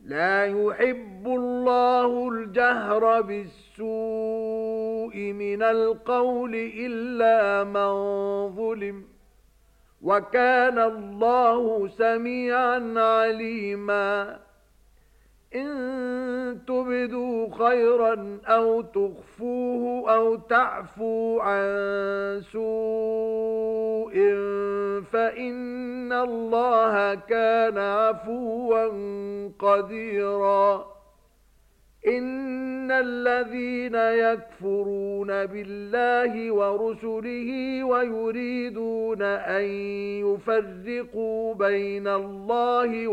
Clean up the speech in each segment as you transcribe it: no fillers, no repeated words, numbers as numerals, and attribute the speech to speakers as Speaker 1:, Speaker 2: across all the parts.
Speaker 1: لا يحب الله الجهر بالسوء من القول إلا من ظلم وكان الله سميعا عليما إن تبدوا خيرا أو تخفوه أو تعفو عن سوء فإن الله كان عفوا قديرا إن الذين يكفرون بالله ورسله ويريدون أن يفرقوا بين الله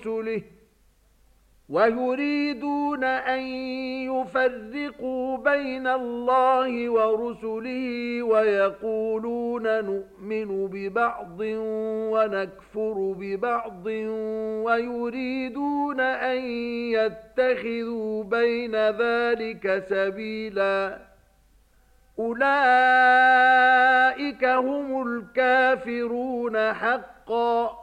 Speaker 1: ورسله ويقولون نؤمن ببعض ونكفر ببعض ويريدون أن يتخذوا بين ذلك سبيلا أولئك هم الكافرون حقا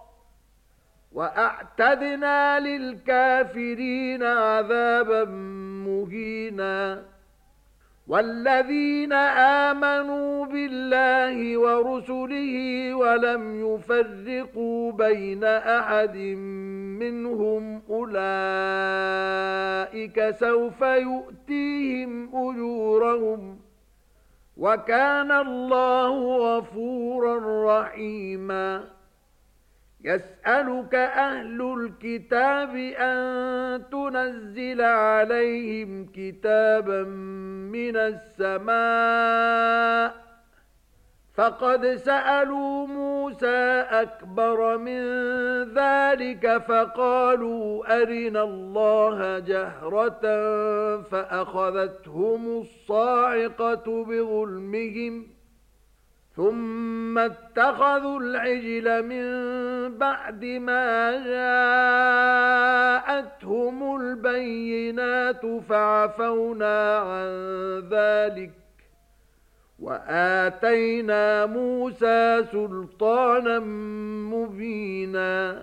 Speaker 1: وأعتدنا للكافرين عذابا مهينا والذين آمنوا بالله ورسله ولم يفرقوا بين أحد منهم أولئك سوف يؤتيهم أجورهم وكان الله غفورا رحيما يسألك أهل الكتاب أن تنزل عليهم كتابا من السماء فقد سألوا موسى أكبر من ذلك فقالوا أرنا الله جهرة فأخذتهم الصاعقة بظلمهم ثم اتخذوا العجل من بعد ما جاءتهم البينات فعفونا عن ذلك وآتينا موسى سلطانا مبينا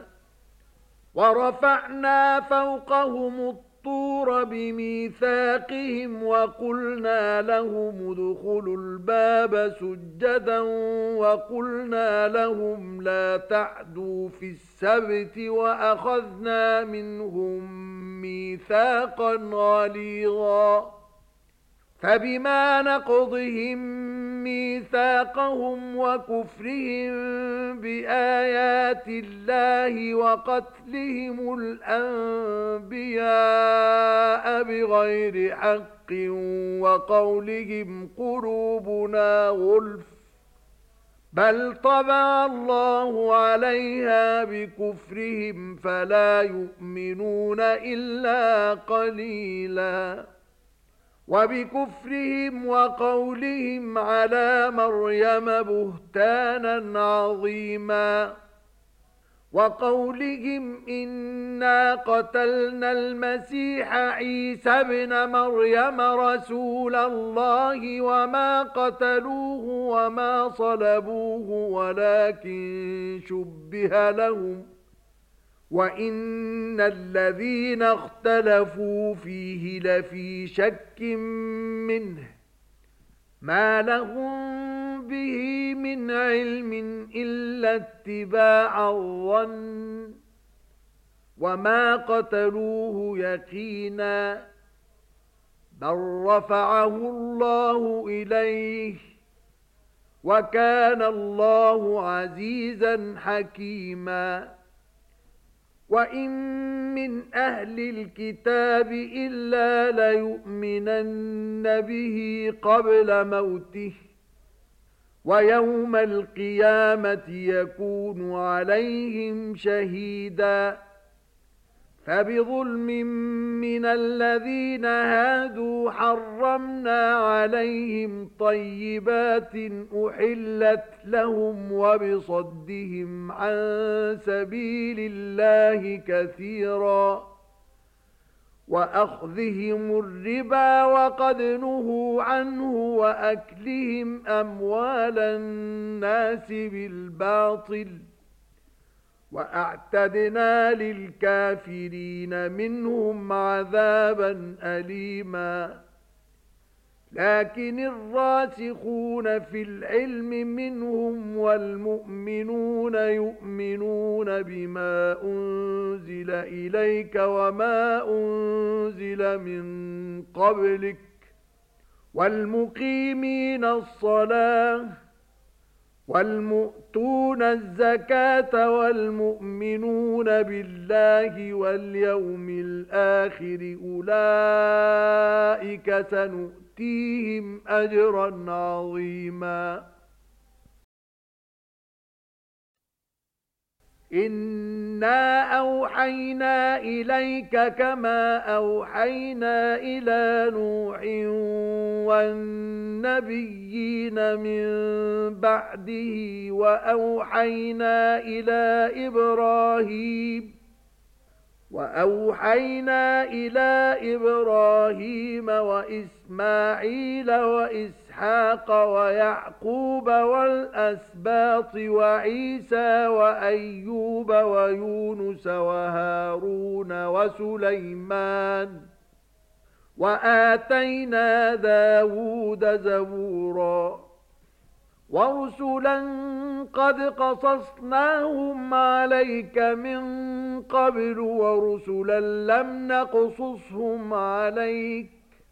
Speaker 1: ورفعنا فوقهم الطور بميثاقهم وقلنا لهم ادخلوا الباب سجدا وقلنا لهم لا تعدوا في السبت وأخذنا منهم ميثاقا غليظا فبما نقضهم ميثاقهم وكفرهم بآيات الله وقتلهم الأنبياء بغير حق وقولهم قلوبنا غلف بل طبع الله عليها بكفرهم فلا يؤمنون إلا قليلا وبكفرهم وقولهم على مريم بهتانا عظيما وقولهم إنا قتلنا المسيح عيسى ابن مريم رسول الله وما قتلوه وما صلبوه ولكن شبه لهم وَإِنَّ الَّذِينَ اخْتَلَفُوا فِيهِ لَفِي شَكٍّ مِّنْهُ مَا لَهُم بِهِ مِنْ عِلْمٍ إِلَّا اتِّبَاعَ الظَّنِّ وَمَا قَتَلُوهُ يَقِينًا بَلْ رَفَعَهُ اللَّهُ إِلَيْهِ وَكَانَ اللَّهُ عَزِيزًا حَكِيمًا وَإِن مِّنْ أَهْلِ الْكِتَابِ إِلَّا لَيُؤْمِنَنَّ بِهِ قَبْلَ مَوْتِهِ وَيَوْمَ الْقِيَامَةِ يَكُونُ عَلَيْهِمْ شَهِيدًا فَبِظُلْمٍ مِّنَ الَّذِينَ هَادُوا حَرَّمْنَا عَلَيْهِمْ طَيِّبَاتٍ أُحِلَّتْ لَهُمْ وَبِصَدِّهِمْ عَن سَبِيلِ اللَّهِ كَثِيرًا وَأَخْذِهِمُ الرِّبَا وَقَدْ نُهُوا عَنْهُ وَأَكْلِهِمْ أَمْوَالَ النَّاسِ بِالْبَاطِلِ وأعتدنا للكافرين منهم عذابا أليما لكن الراسخون في العلم منهم والمؤمنون يؤمنون بما أنزل إليك وما أنزل من قبلك والمقيمين الصلاة والمؤتون الزكاة والمؤمنون بالله واليوم الآخر أولئك سنؤتيهم أجرا عظيما إنا أوحينا إليك كما أوحينا إلى نوح والنبيين من بعده وأوحينا إلى إبراهيم وإسماعيل وإسحاق ويعقوب والأسباط وعيسى وأيوب ويونس وهارون وسليمان وآتينا داود زبورا ورسلا قد قصصناهم عليك من قبل ورسلا لم نقصصهم عليك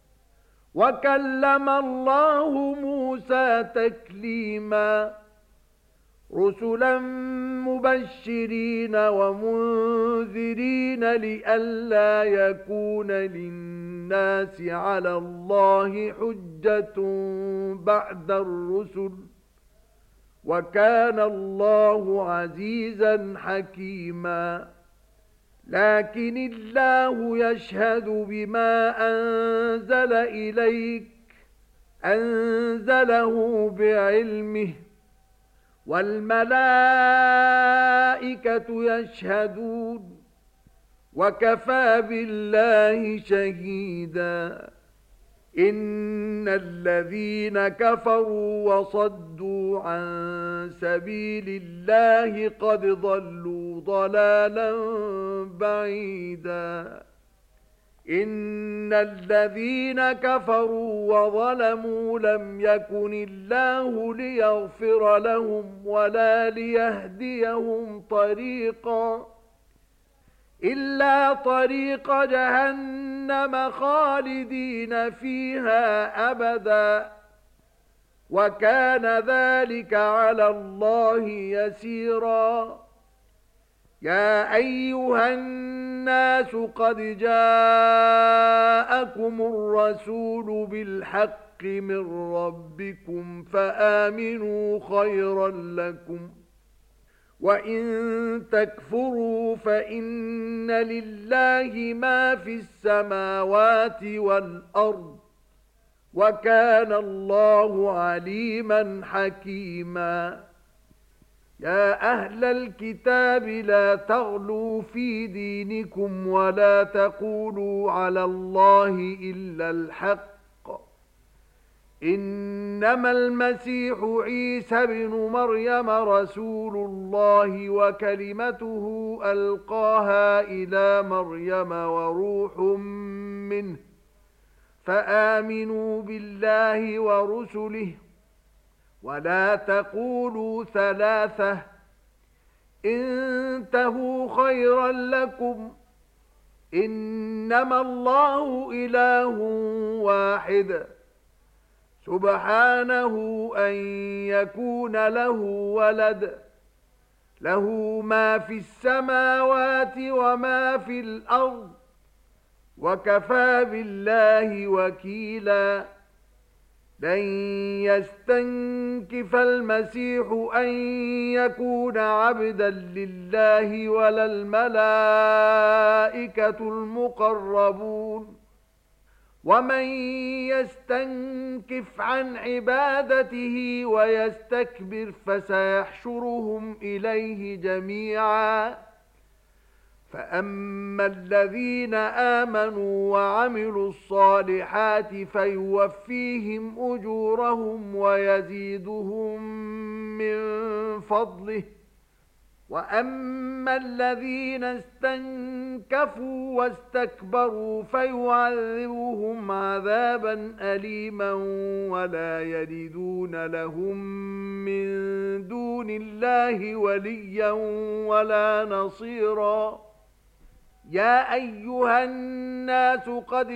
Speaker 1: وكلم الله موسى تكليما رسلا مبشرين ومنذرين لئلا يكون للناس على الله حجة بعد الرسل وكان الله عزيزا حكيما لكن الله يشهد بما أنزل إليك أنزله بعلمه والملائكة يشهدون وكفى بالله شهيدا إن الذين كفروا وصدوا عن سبيل الله قد ضلوا ضلالا بعيدا إن الذين كفروا وظلموا لم يكن الله ليغفر لهم ولا ليهديهم طريقا إلا طريق جهنم خالدين فيها أبدا وكان ذلك على الله يسيرا يا أيها الناس قد جاءكم الرسول بالحق من ربكم فآمنوا خيرا لكم وإن تكفروا فإن لله ما في السماوات والأرض وكان الله عليما حكيما يا أهل الكتاب لا تغلوا في دينكم ولا تقولوا على الله إلا الحق إنما المسيح عيسى بن مريم رسول الله وكلمته ألقاها إلى مريم وروح منه فآمنوا بالله ورسله ولا تقولوا ثلاثة انتهوا خيرا لكم إنما الله إله واحد سبحانه أن يكون له ولد له ما في السماوات وما في الأرض وكفى بالله وكيلا لن يستنكف المسيح أن يكون عبدا لله ولا الملائكة المقربون ومن يستنكف عن عبادته ويستكبر فسيحشرهم إليه جميعا فأما الذين آمنوا وعملوا الصالحات فيوفيهم أجورهم ويزيدهم من فضله وأما الذين استنكفوا واستكبروا فيعذبهم عذابا أليما ولا يجدون لهم من دون الله وليا ولا نصيرا. يا أيها الناس قد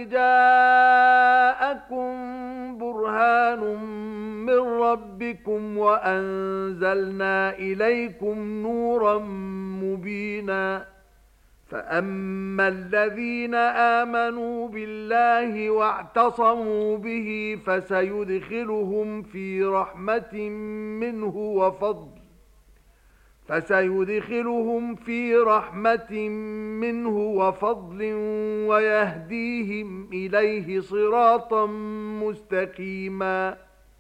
Speaker 1: جاءكم برهان من ربكم وأنزلنا إليكم نورا مبينا. فأما الذين آمنوا بالله واعتصموا به فسيدخلهم في رحمة منه وفضل ويهديهم إليه صراطا مستقيما.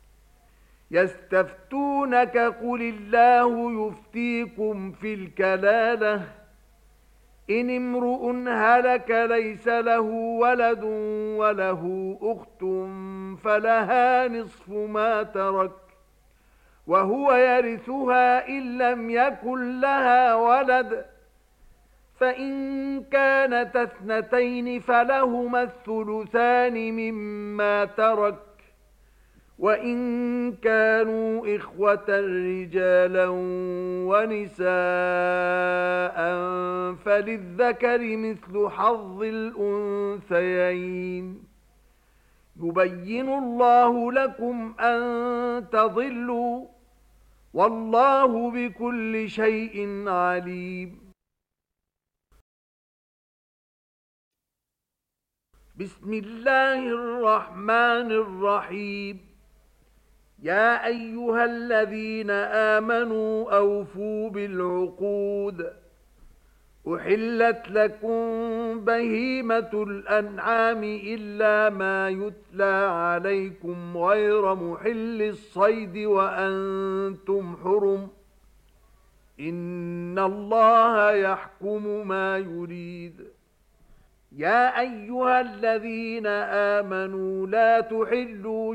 Speaker 1: يستفتونك قل الله يفتيكم في الكلالة إن امرؤ هلك ليس له ولد وله أخت فلها نصف ما ترك وهو يرثها إن لم يكن لها ولد، فإن كانت اثنتين فلهما الثلثان مما ترك، وإن كانوا إخوة رجالا ونساء فللذكر مثل حظ الأنثيين. يبين الله لكم أن تضلوا والله بكل شيء عليم. بسم الله الرحمن الرحيم. يا أيها الذين آمنوا أوفوا بالعقود. أحلت لكم بهيمة الأنعام إلا ما يتلى عليكم غير محل الصيد وأنتم حرم. إن الله يحكم ما يريد. يا أيها الذين آمنوا لا تحلوا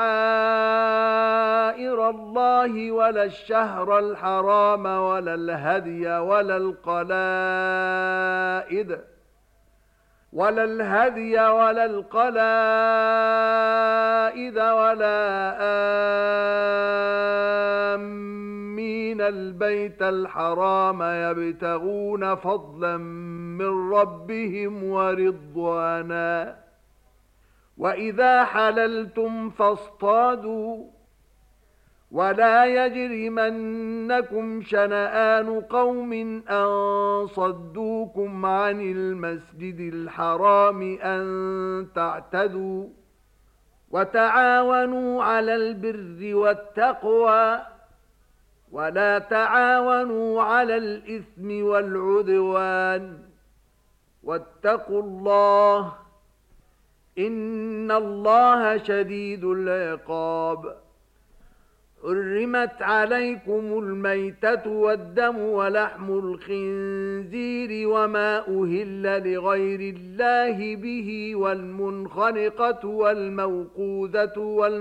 Speaker 1: شعائر الله ولا الشهر الحرام ولا الهدي ولا القلائد ولا آمين البيت الحرام يبتغون فضلا من ربهم ورضوانا. وإذا حللتم فاصطادوا ولا يجرمنكم شنآن قوم أن صدوكم عن المسجد الحرام أن تعتدوا. وتعاونوا على البر والتقوى ولا تعاونوا على الإثم والعدوان. واتقوا الله إن الله شديد العقاب. حرمت عليكم الميتة والدم ولحم الخنزير وما أهل لغير الله به والمنخنقة والموقوذة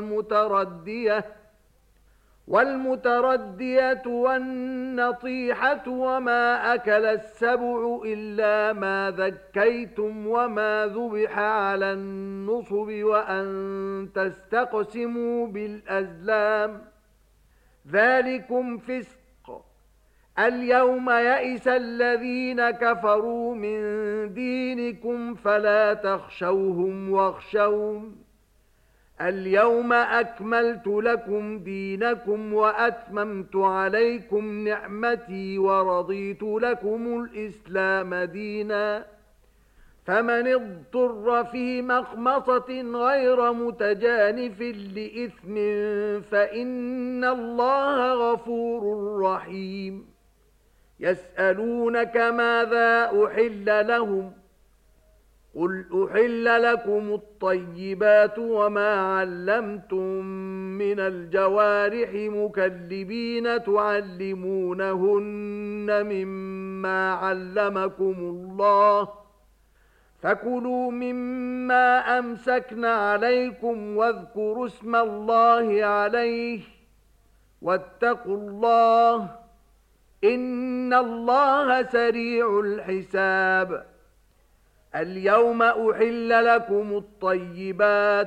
Speaker 1: والمتردية والنطيحة وما أكل السبع إلا ما ذكيتم وما ذبح على النصب وأن تستقسموا بالأزلام ذلكم فسق. اليوم يئس الذين كفروا من دينكم فلا تخشوهم واخشون. اليوم أكملت لكم دينكم وأتممت عليكم نعمتي ورضيت لكم الإسلام دينا. فمن اضطر في مخمصة غير متجانف لإثم فإن الله غفور رحيم. يسألونك ماذا أحل لهم قل أحل لكم الطيبات وما علمتم من الجوارح مكلبين تعلمونهن مما علمكم الله فكلوا مما أمسكن عليكم واذكروا اسم الله عليه واتقوا الله إن الله سريع الحساب. اليوم أحل لكم الطيبات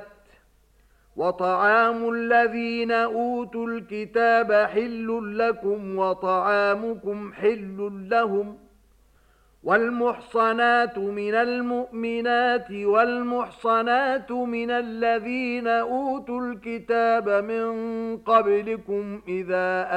Speaker 1: وطعام الذين أوتوا الكتاب حل لكم وطعامكم حل لهم والمحصنات من المؤمنات والمحصنات من الذين أوتوا الكتاب من قبلكم إذا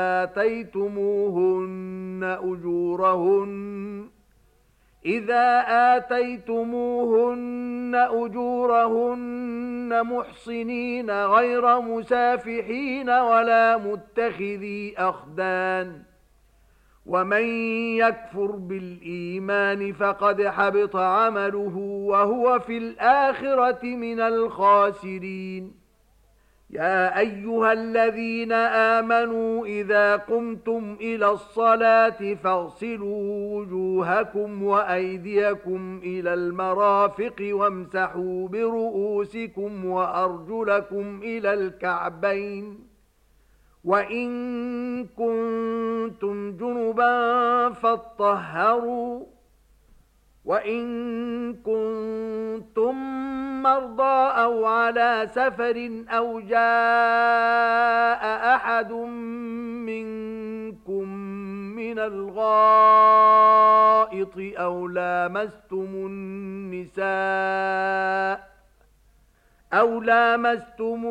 Speaker 1: آتيتموهن أجورهن محصنين غير مسافحين ولا متخذي أخدان ومن يكفر بالإيمان فقد حبط عمله وهو في الآخرة من الخاسرين. يا أيها الذين آمنوا إذا قمتم إلى الصلاة فاغسلوا وجوهكم وأيديكم إلى المرافق وامسحوا برؤوسكم وأرجلكم إلى الكعبين وإن كنتم جنبا فاطهروا وإن كنتم مرضى أو على سفر أو جاء أحد منكم من الغائط أو لامستم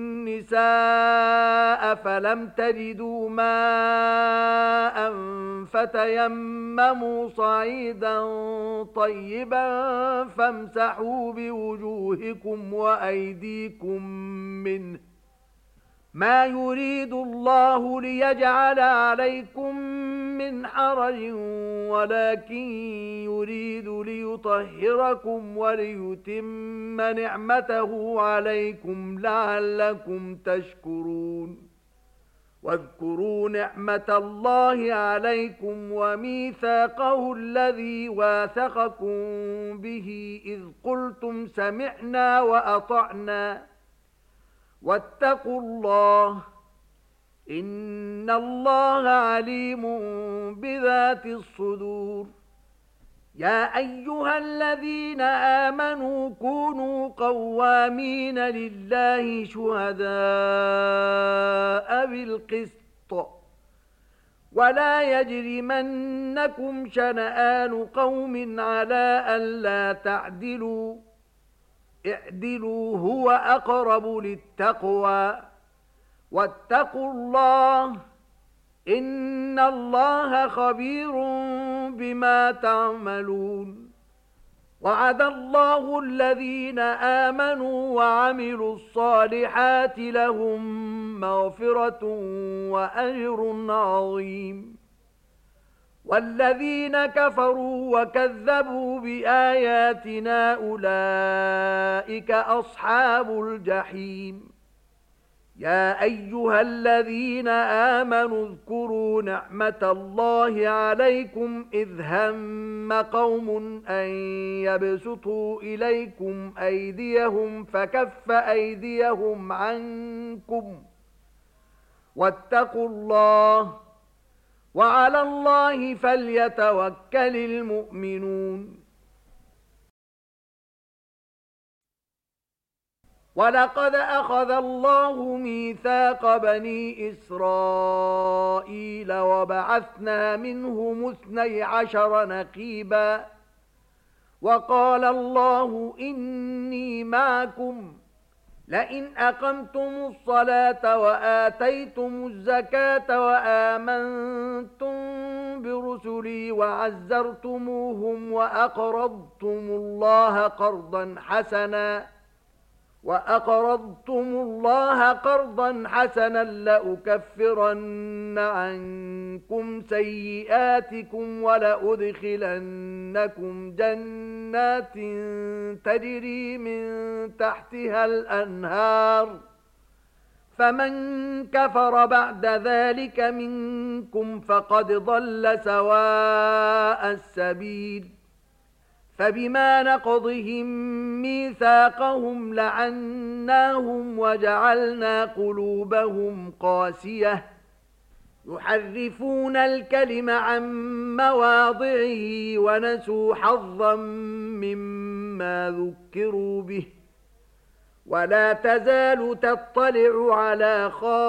Speaker 1: النساء فلم تجدوا ماء فتيمموا صعيدا طيبا فامسحوا بوجوهكم وأيديكم منه ما يريد الله ليجعل عليكم من حرج ولكن يريد ليطهركم وليتم نعمته عليكم لعلكم تشكرون. واذكروا نعمة الله عليكم وميثاقه الذي واثقكم به إذ قلتم سمعنا وأطعنا واتقوا الله إن الله عليم بذات الصدور. يا أيها الذين آمنوا كونوا قوامين لله شهداء بالقسط ولا يجرمنكم شنآن قوم على ألا تعدلوا اعدلوا هو أقرب للتقوى واتقوا الله إن الله خبير بما تعملون. وعد الله الذين آمنوا وعملوا الصالحات لهم مغفرة وأجر عظيم. والذين كفروا وكذبوا بآياتنا أولئك أصحاب الجحيم. يا أيها الذين آمنوا اذكروا نعمة الله عليكم إذ هم قوم أن يبسطوا إليكم أيديهم فكف أيديهم عنكم واتقوا الله وعلى الله فليتوكل المؤمنون. ولقد أخذ الله ميثاق بني إسرائيل وبعثنا منهم 12 نقيبا وقال الله إني معكم لئن أقمتم الصلاة وآتيتم الزكاة وآمنتم برسلي وعزرتموهم وأقرضتم الله قرضا حسنا لأكفرن عنكم سيئاتكم ولأدخلنكم جنات تجري من تحتها الأنهار فمن كفر بعد ذلك منكم فقد ضل سواء السبيل. فبما نقضهم ميثاقهم لعناهم وجعلنا قلوبهم قاسية يحرفون الكلم عن مواضعه ونسوا حظا مما ذكروا به ولا تزال تطلع على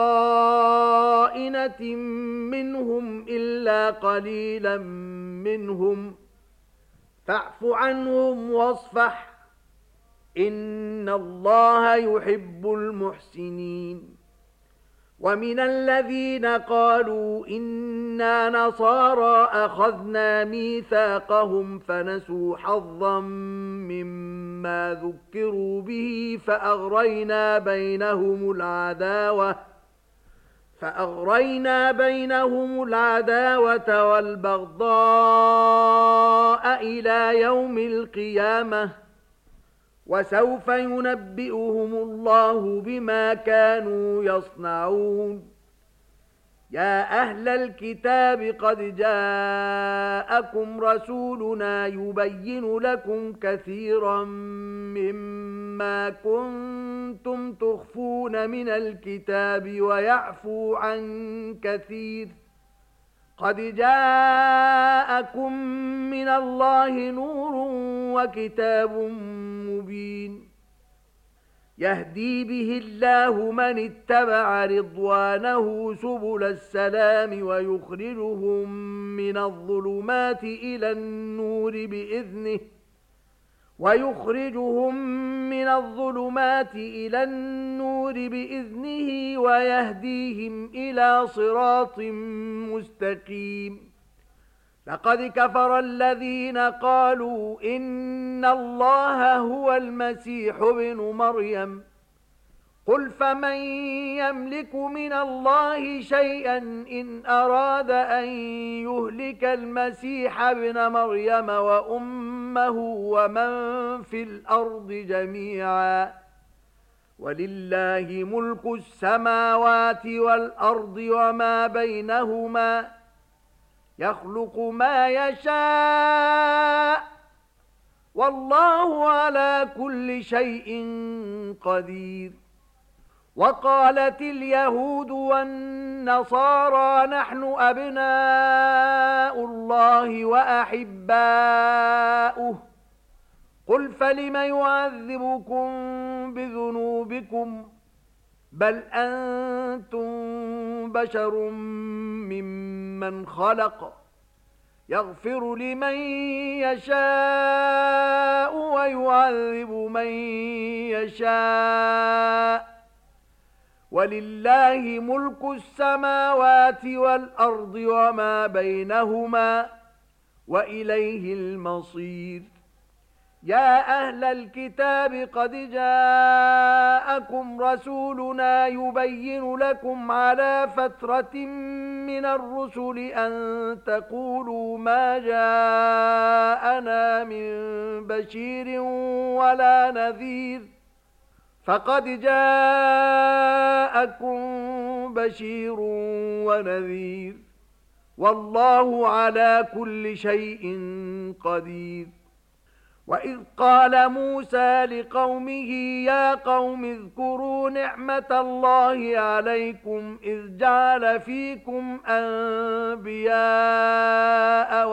Speaker 1: خائنة منهم إلا قليلا منهم فاعف عنهم واصفح إن الله يحب المحسنين ومن الذين قالوا إنا نصارى أخذنا ميثاقهم فنسوا حظا مما ذكروا به فأغرينا بينهم العداوة والبغضاء إلى يوم القيامة وسوف ينبئهم الله بما كانوا يصنعون يا أهل الكتاب قد جاءكم رسولنا يبين لكم كثيرا مما كنتم تخفون من الكتاب ويعفو عن كثير قد جاءكم من الله نور وكتاب مبين يهدي به الله من اتبع رضوانه سبل السلام ويخرجهم من الظلمات إلى النور بإذنه ويهديهم إلى صراط مستقيم لقد كفر الذين قالوا إن الله هو المسيح ابن مريم قل فمن يملك من الله شيئا إن أراد أن يهلك المسيح ابن مريم وأمه ومن في الأرض جميعا ولله ملك السماوات والأرض وما بينهما يخلق ما يشاء والله على كل شيء قدير وقالت اليهود والنصارى نحن أبناء الله وأحباؤه قل فلم يعذبكم بذنوبكم بل أنتم بشر ممن خلق يغفر لمن يشاء ويعذب من يشاء ولله ملك السماوات والأرض وما بينهما وإليه المصير يا أهل الكتاب قد جاءكم رسولنا يبين لكم على فترة من الرسل أن تقولوا ما جاءنا من بشير ولا نذير فقد جاءكم بشير ونذير والله على كل شيء قدير وإذ قال موسى لقومه يا قوم اذكروا نعمة الله عليكم إذ جعل فيكم أنبياء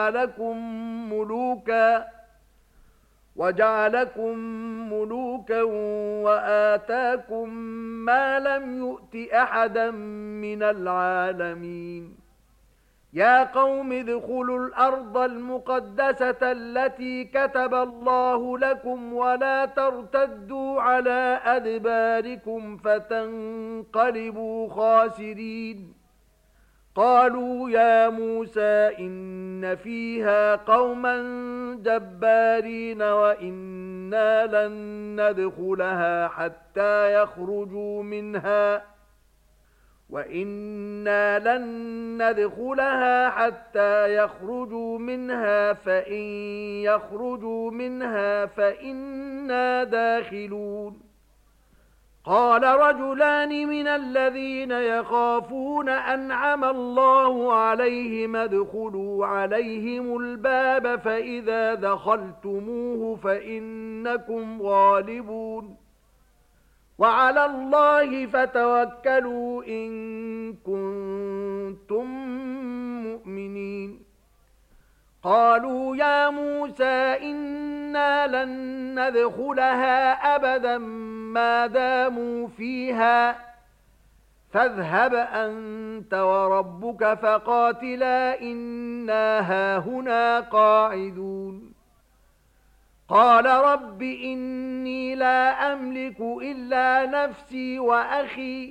Speaker 1: وجعلكم ملوكا وآتاكم ما لم يؤت أحدا من العالمين يا قوم ادخلوا الأرض المقدسة التي كتب الله لكم ولا ترتدوا على أدباركم فتنقلبوا خاسرين قالوا يا موسى إن فيها قوما جبارين وإنا لن ندخلها حتى يخرجوا منها فإن يخرجوا منها فإنا داخلون قال رجلان من الذين يخافون أنعم الله عليهم ادخلوا عليهم الباب فإذا دخلتموه فإنكم غالبون وعلى الله فتوكلوا إن كنتم مؤمنين قالوا يا موسى إنا لن ندخلها أبدا ما داموا فيها فاذهب أنت وربك فقاتلا إنا هاهنا قاعدون قال رب إني لا أملك إلا نفسي وأخي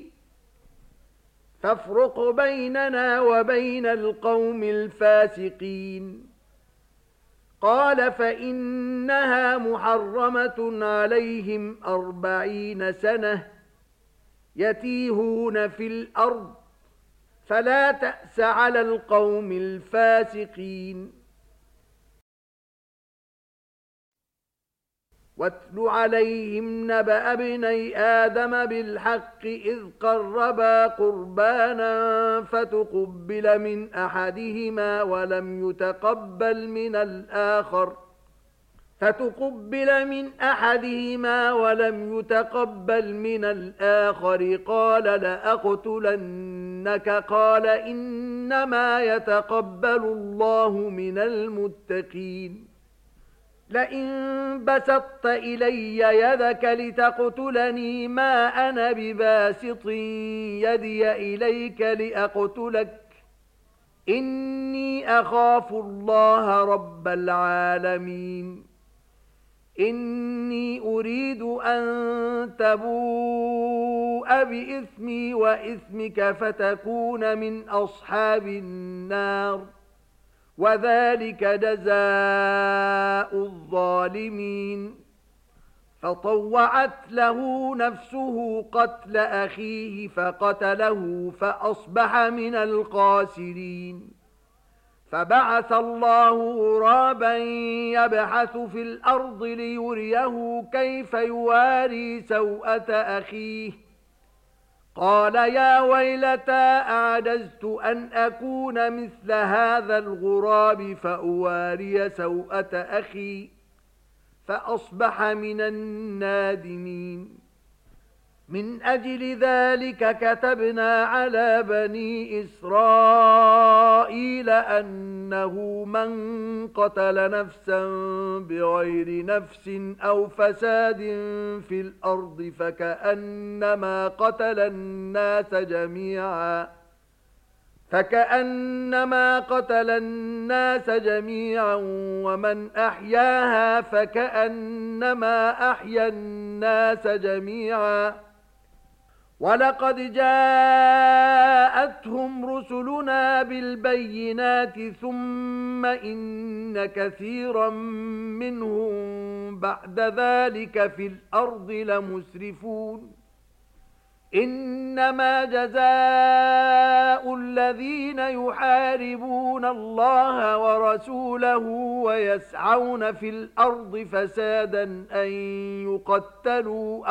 Speaker 1: فافرق بيننا وبين القوم الفاسقين قال فإنها محرمة عليهم 40 سنة يتيهون في الأرض فلا تأس على القوم الفاسقين واتل عليهم نبأ ابني آدم بالحق إذ قربا قربانا فتقبل من أحدهما ولم يتقبل من الآخر قال لأقتلنك قال إنما يتقبل الله من المتقين لئن بسطت إلي يدك لتقتلني ما أنا بباسط يدي إليك لأقتلك إني أخاف الله رب العالمين إني أريد أن تبوء بإثمي وإثمك فتكون من أصحاب النار وذلك جزاء الظالمين فطوعت له نفسه قتل أخيه فقتله فأصبح من الخاسرين فبعث الله غرابا يبحث في الأرض ليريه كيف يواري سوءة أخيه قال يا ويلتى أعجزت أن أكون مثل هذا الغراب فأواري سوءة أخي فأصبح من النادمين من أجل ذلك كتبنا على بني إسرائيل أنه من قتل نفسا بغير نفس أو فساد في الأرض فكأنما قتل الناس جميعا ومن أحياها فكأنما أحيا الناس جميعا ولقد جاءتهم رسلنا بالبينات ثم إن كثيرا منهم بعد ذلك في الأرض لمسرفون إنما جزاء الذين يحاربون الله ورسوله ويسعون في الأرض فسادا أن يقتلوا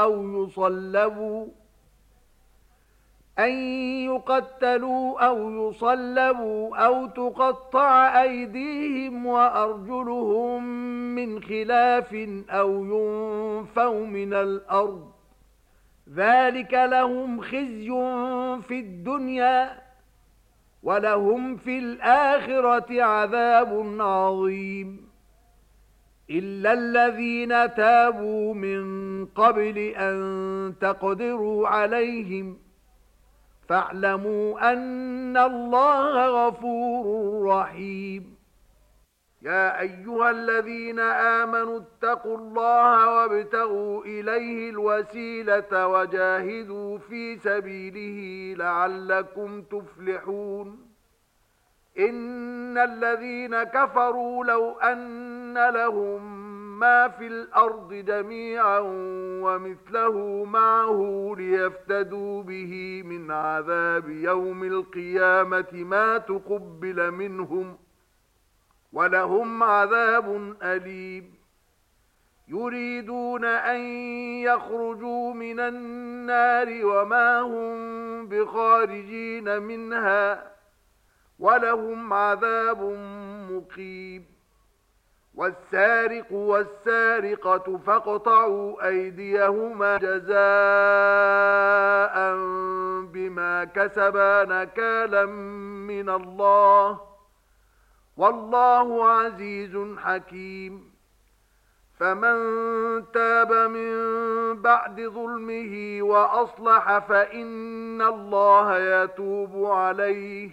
Speaker 1: أو يصلبوا أو تقطع أيديهم وأرجلهم من خلاف أو ينفوا من الأرض ذلك لهم خزي في الدنيا ولهم في الآخرة عذاب عظيم إلا الذين تابوا من قبل أن تقدروا عليهم فاعلموا أن الله غفور رحيم يا أيها الذين آمنوا اتقوا الله وابتغوا إليه الوسيلة وجاهدوا في سبيله لعلكم تفلحون إن الذين كفروا لو أن لهم ما في الأرض جميعا ومثله معه ليفتدوا به من عذاب يوم القيامة ما تقبل منهم ولهم عذاب أليم يريدون أن يخرجوا من النار وما هم بخارجين منها ولهم عذاب مقيم والسارق والسارقة فاقطعوا أيديهما جزاء بما كسبا نكالا من الله والله عزيز حكيم. فمن تاب من بعد ظلمه وأصلح فإن الله يتوب عليه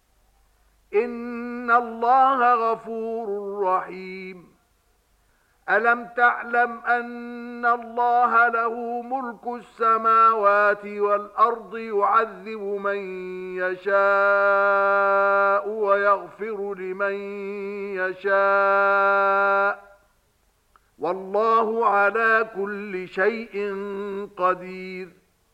Speaker 1: إن الله غفور رحيم. ألم تعلم أن الله له ملك السماوات والأرض يعذب من يشاء ويغفر لمن يشاء والله على كل شيء قدير.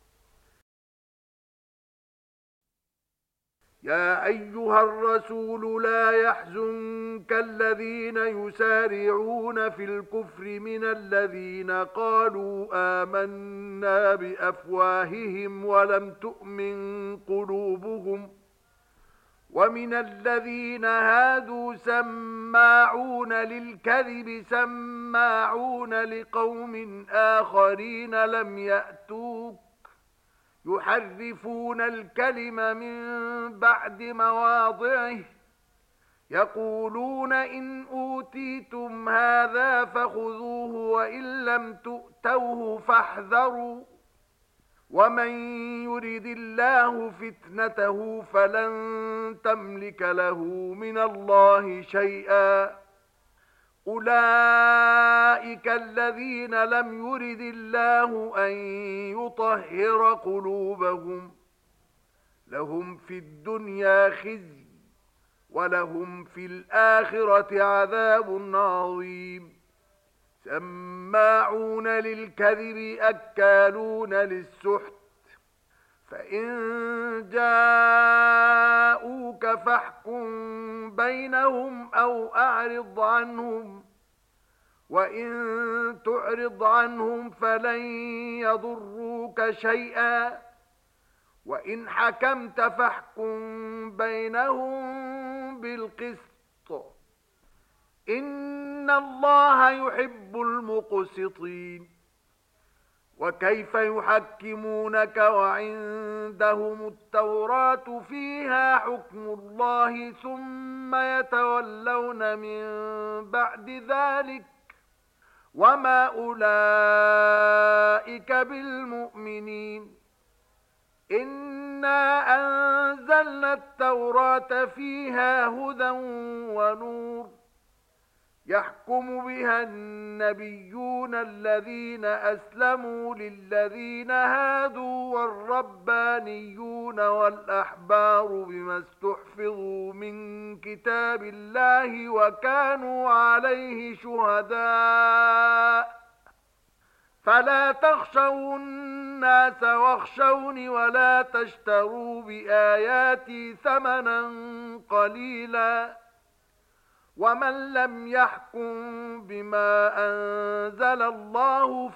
Speaker 1: يا أيها الرسول لا يحزنك الذين يسارعون في الكفر من الذين قالوا آمنا بأفواههم ولم تؤمن قلوبهم ومن الذين هادوا سماعون للكذب سماعون لقوم آخرين لم يأتوك يحرفون الكلم من بعد مواضعه يقولون إن أوتيتم هذا فخذوه وإن لم تؤتوه فاحذروا ومن يرد الله فتنته فلن تملك له من الله شيئا. أولئك الذين لم يرد الله أن يطهر قلوبهم لهم في الدنيا خزي ولهم في الآخرة عذاب عظيم. سماعون للكذب أكالون للسحت فإن جاءوك فاحكم بينهم أو أعرض عنهم وإن تعرض عنهم فلن يضروك شيئا وإن حكمت فاحكم بينهم بالقسط إن الله يحب المقسطين. وكيف يحكمونك وعندهم التوراة فيها حكم الله ثم يتولون من بعد ذلك وما أولئك بالمؤمنين. إنا أنزلنا التوراة فيها هدى ونور يحكم بها النبيون الذين أسلموا للذين هادوا والربانيون والأحبار بما استحفظوا من كتاب الله وكانوا عليه شهداء فلا تخشوا الناس واخشوني ولا تشتروا بآياتي ثمنا قليلا ومن لم يحكم بما أنزل الله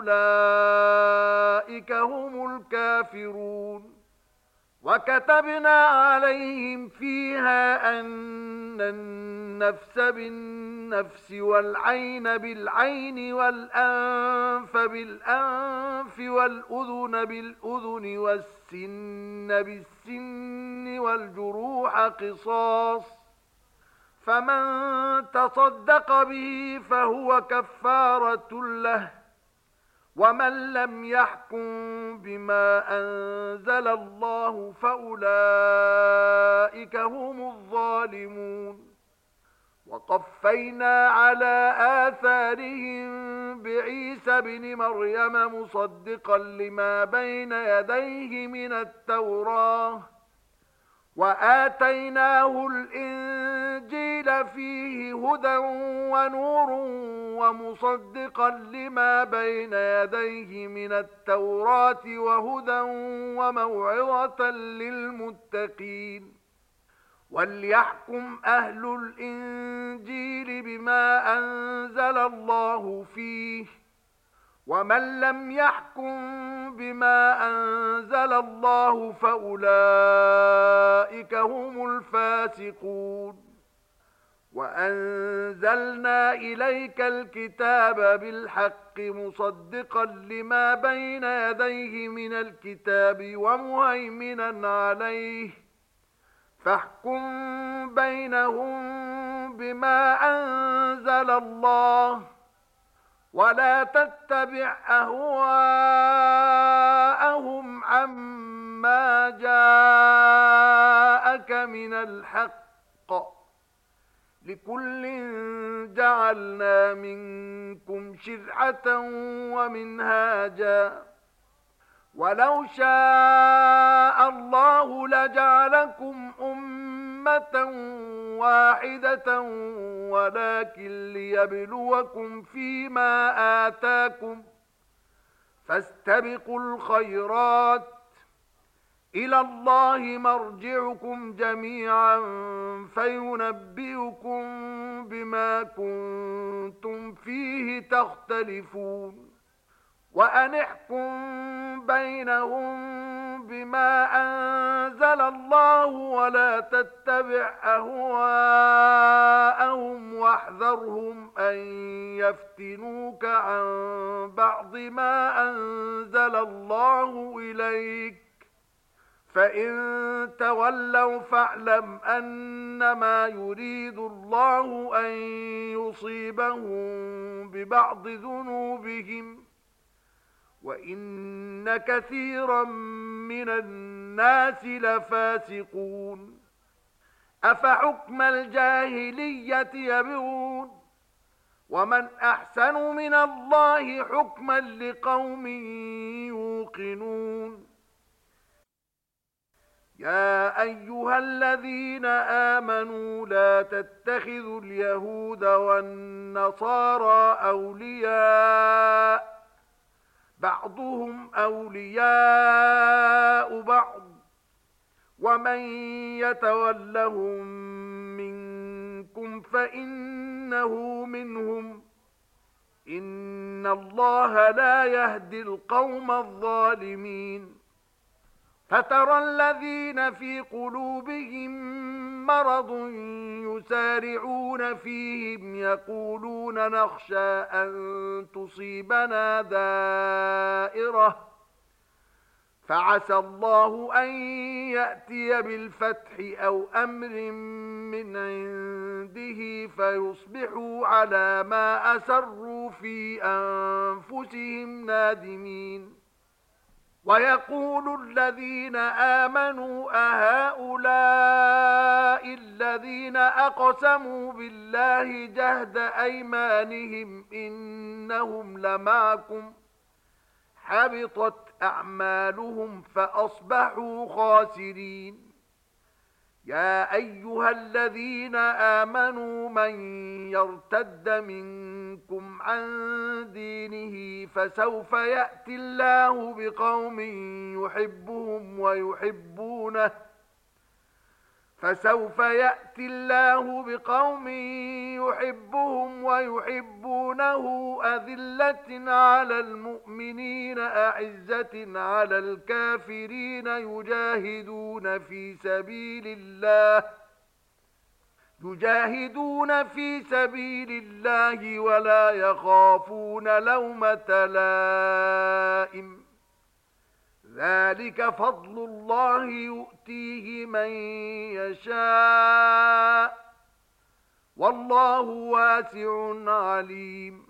Speaker 1: فأولئك هم الكافرون. وكتبنا عليهم فيها أن النفس بالنفس والعين بالعين والأنف بالأنف والأذن بالأذن والسن بالسن والجروح قصاص فمن تصدق به فهو كفارة له ومن لم يحكم بما أنزل الله فأولئك هم الظالمون. وقفينا على آثارهم بعيسى بن مريم مصدقا لما بين يديه من التوراة وآتيناه الإنجيل فيه هدى ونور ومصدقا لما بين يديه من التوراة وهدى وموعظة للمتقين. وليحكم أهل الإنجيل بما أنزل الله فيه ومن لم يحكم بما أنزل الله فأولئك هم الفاسقون. وأنزلنا إليك الكتاب بالحق مصدقا لما بين يديه من الكتاب ومهيمنا عليه فاحكم بينهم بما أنزل الله ولا تتبع أهواءهم عما جاءك من الحق لكل جعلنا منكم شرعة ومنهاجا ولو شاء الله لجعلكم أمة واحدة ولكن ليبلوكم فيما آتاكم فاستبقوا الخيرات إلى الله مرجعكم جميعا فينبئكم بما كنتم فيه تختلفون وأن احكم بينهم بما أنزل الله ولا تتبع أهواءهم واحذرهم أن يفتنوك عن بعض ما أنزل الله إليك فإن تولوا فاعلم أنما يريد الله أن يصيبهم ببعض ذنوبهم وإن كثيرا من الناس لفاسقون أفحكم الجاهلية يبغون ومن أحسن من الله حكما لقوم يوقنون يا أيها الذين آمنوا لا تتخذوا اليهود والنصارى أولياء بعضهم أولياء بعض ومن يتولهم منكم فإنه منهم إن الله لا يهدي القوم الظالمين فترى الذين في قلوبهم مرض يسارعون فيهم يقولون نخشى أن تصيبنا دائرة فعسى الله أن يأتي بالفتح أو أمر من عنده فيصبحوا على ما أسروا في أنفسهم نادمين ويقول الذين آمنوا أهؤلاء الذين أقسموا بالله جهد أيمانهم إنهم لمعكم حبطت أعمالهم فأصبحوا خاسرين يا أيها الذين آمنوا من يرتد منكم عن دينه فسوف يأتي الله بقوم يحبهم ويحبونه أذلة على المؤمنين أعزة على الكافرين يجاهدون في سبيل الله ولا يخافون لومة لائم ذلك فضل الله يؤتيه من يشاء والله واسع عليم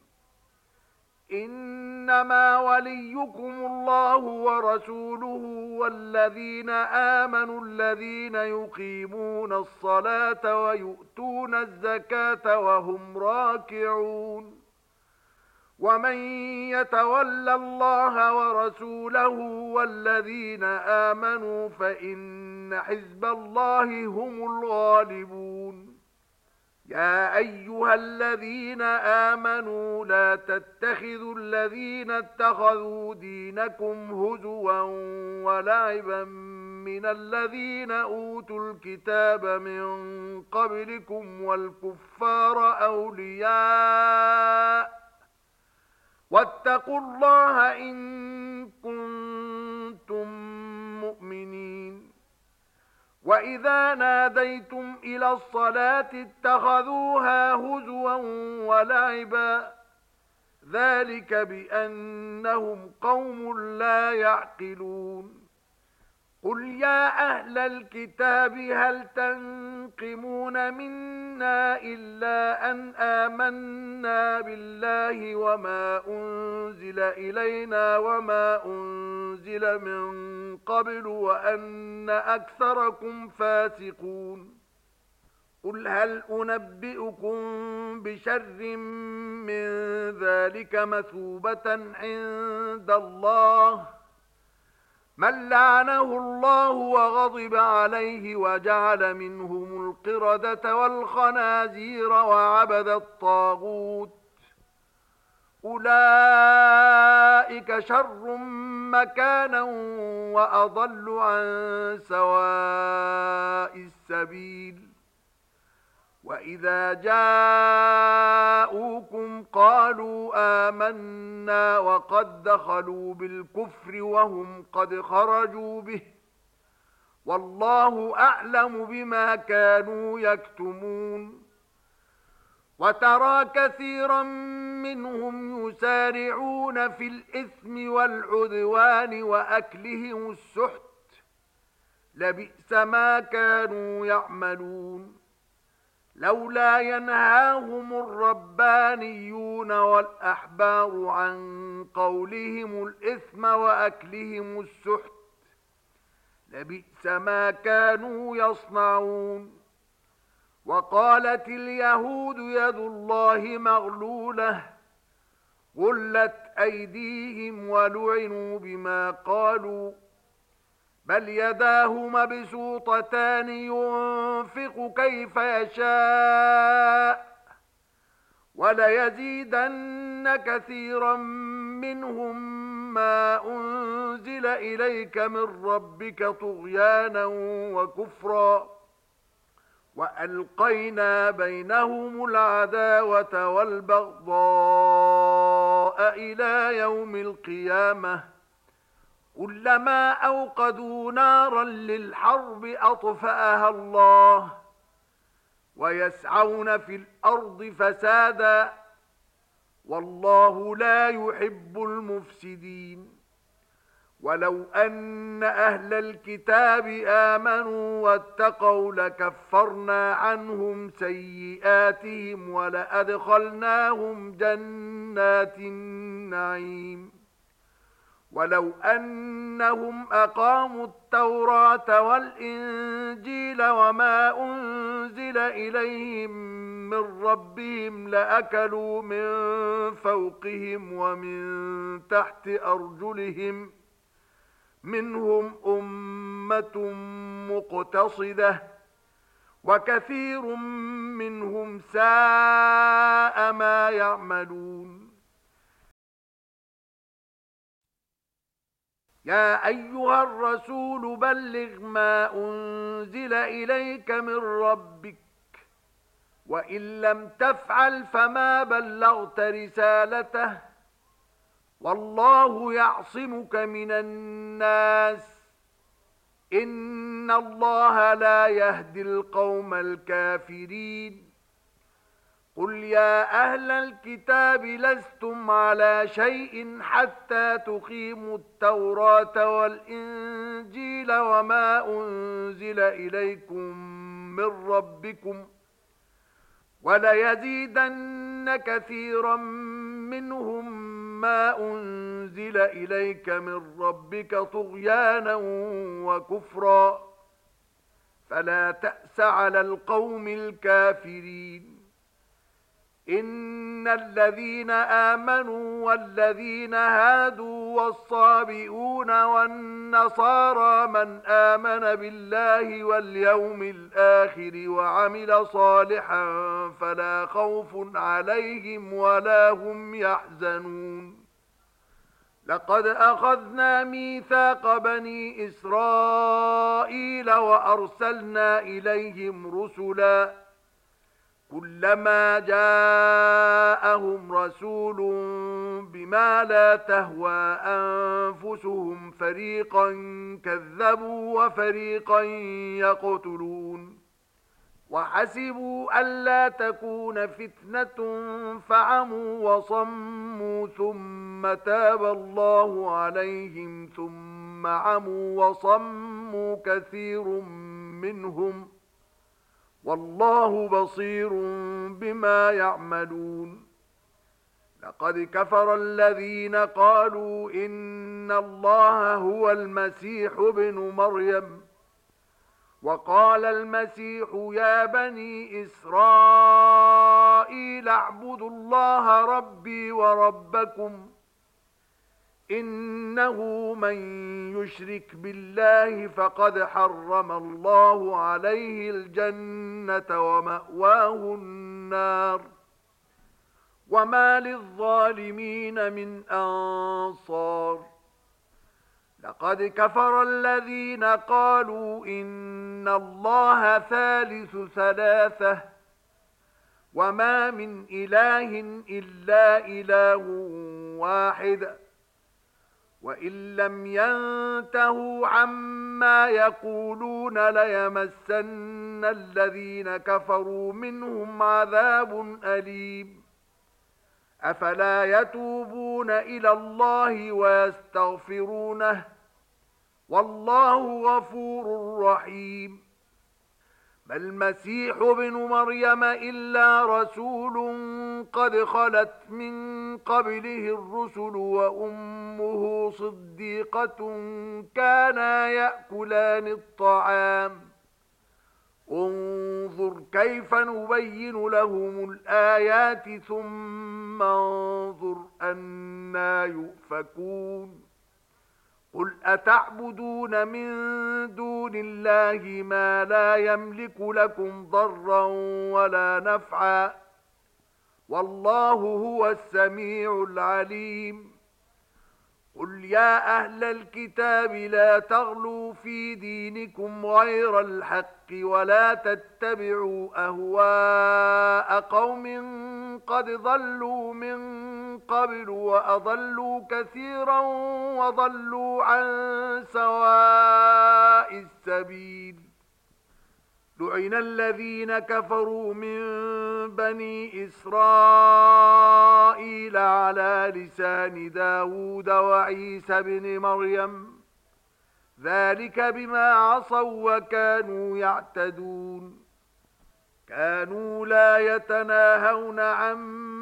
Speaker 1: إنما وليكم الله ورسوله والذين آمنوا الذين يقيمون الصلاة ويؤتون الزكاة وهم راكعون ومن يتول الله ورسوله والذين آمنوا فإن حزب الله هم الغالبون يا أيها الذين آمنوا لا تتخذوا الذين اتخذوا دينكم هزوا ولعبا من الذين أوتوا الكتاب من قبلكم والكفار أولياء واتقوا الله إن كنتم مؤمنين وإذا ناديتم إلى الصلاة اتخذوها هزوا ولعبا ذلك بأنهم قوم لا يعقلون قل يا أهل الكتاب هل تنقمون منا إلا أن آمنا بالله وما أنزل إلينا وما أنزل من قبل وأن أكثركم فاسقون قل هل أنبئكم بشر من ذلك مثوبة عند الله من لعنه الله وغضب عليه وجعل منهم القردة والخنازير وعبد الطاغوت أولئك شر مكانا وأضل عن سواء السبيل وإذا جاءوكم قالوا آمنا وقد دخلوا بالكفر وهم قد خرجوا به والله أعلم بما كانوا يكتمون وترى كثيرا منهم يسارعون في الإثم والعدوان وأكلهم السحت لبئس ما كانوا يعملون لولا ينهاهم الربانيون والأحبار عن قولهم الإثم وأكلهم السحت لبئس ما كانوا يصنعون وقالت اليهود يد الله مغلولة غلت أيديهم ولعنوا بما قالوا بل يداه مبسوطتان ينفق كيف يشاء وليزيدن كثيرا منهم ما أنزل إليك من ربك طغيانا وكفرا وألقينا بينهم العداوة والبغضاء إلى يوم القيامة كلما أوقدوا نارا للحرب أطفأها الله ويسعون في الأرض فسادا والله لا يحب المفسدين ولو أن أهل الكتاب آمنوا واتقوا لكفرنا عنهم سيئاتهم ولأدخلناهم جنات النعيم ولو أنهم أقاموا التوراة والإنجيل وما أنزل إليهم من ربهم لأكلوا من فوقهم ومن تحت أرجلهم منهم أمة مقتصدة وكثير منهم ساء ما يعملون يا أيها الرسول بلغ ما أنزل إليك من ربك وإن لم تفعل فما بلغت رسالته والله يعصمك من الناس إن الله لا يهدي القوم الكافرين قل يا أهل الكتاب لستم على شيء حتى تقيموا التوراة والإنجيل وما أنزل إليكم من ربكم وليزيدن كثيرا منهم ما أنزل إليك من ربك طغيانا وكفرا فلا تأس على القوم الكافرين إن الذين آمنوا والذين هادوا والصابئون والنصارى من آمن بالله واليوم الآخر وعمل صالحا فلا خوف عليهم ولا هم يحزنون لقد أخذنا ميثاق بني إسرائيل وأرسلنا إليهم رسلا كلما جاءهم رسول بما بما لا تهوى أنفسهم فريقا كذبوا وفريقا يقتلون وحسبوا ألا تكون فتنة فعموا وصموا ثم تاب الله عليهم ثم عموا وصموا كثير منهم والله بصير بما يعملون لقد كفر الذين قالوا إن الله هو المسيح ابن مريم وقال المسيح يا بني إسرائيل اعبدوا الله ربي وربكم إنه من يشرك بالله فقد حرم الله عليه الجنة ومأواه النار وما للظالمين من أنصار لقد كفر الذين قالوا إن الله ثالث ثلاثة وما من إله إلا إله واحد وإن لم ينتهوا عما يقولون ليمسن الذين كفروا منهم عذاب أليم أفلا يتوبون إلى الله ويستغفرونه والله غفور رحيم ما المسيح ابن مريم إلا رسول قد خلت من قبله الرسل وأمه صديقة كانا يأكلان الطعام انظر كيف نبين لهم الآيات ثم انظر أنى يؤفكون قل أتعبدون من دون الله ما لا يملك لكم ضرا ولا نفعا والله هو السميع العليم قل يا أهل الكتاب لا تغلوا في دينكم غير الحق ولا تتبعوا أهواء قوم قد ضلوا من قبل وأضلوا كثيرا وضلوا عن سواء السبيل لعن الذين كفروا من بني إسرائيل على لسان داود وعيسى بن مريم ذلك بما عصوا وكانوا يعتدون كانوا لا يتناهون عن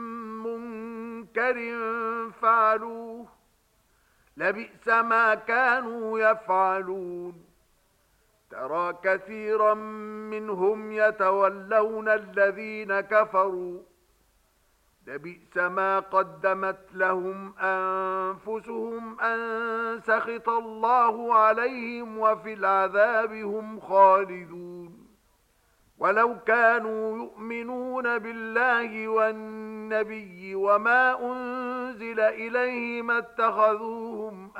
Speaker 1: منكر فعلوه لبئس ما كانوا يفعلون ترى كثيرا منهم يتولون الذين كفروا لبئس ما قدمت لهم أنفسهم أن سخط الله عليهم وفي العذاب هم خالدون ولو كانوا يؤمنون بالله والنبي وما أنزل إليه ما اتخذوهم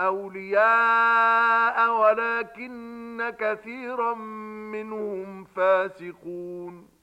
Speaker 1: أولياء ولكن كثيرا منهم فاسقون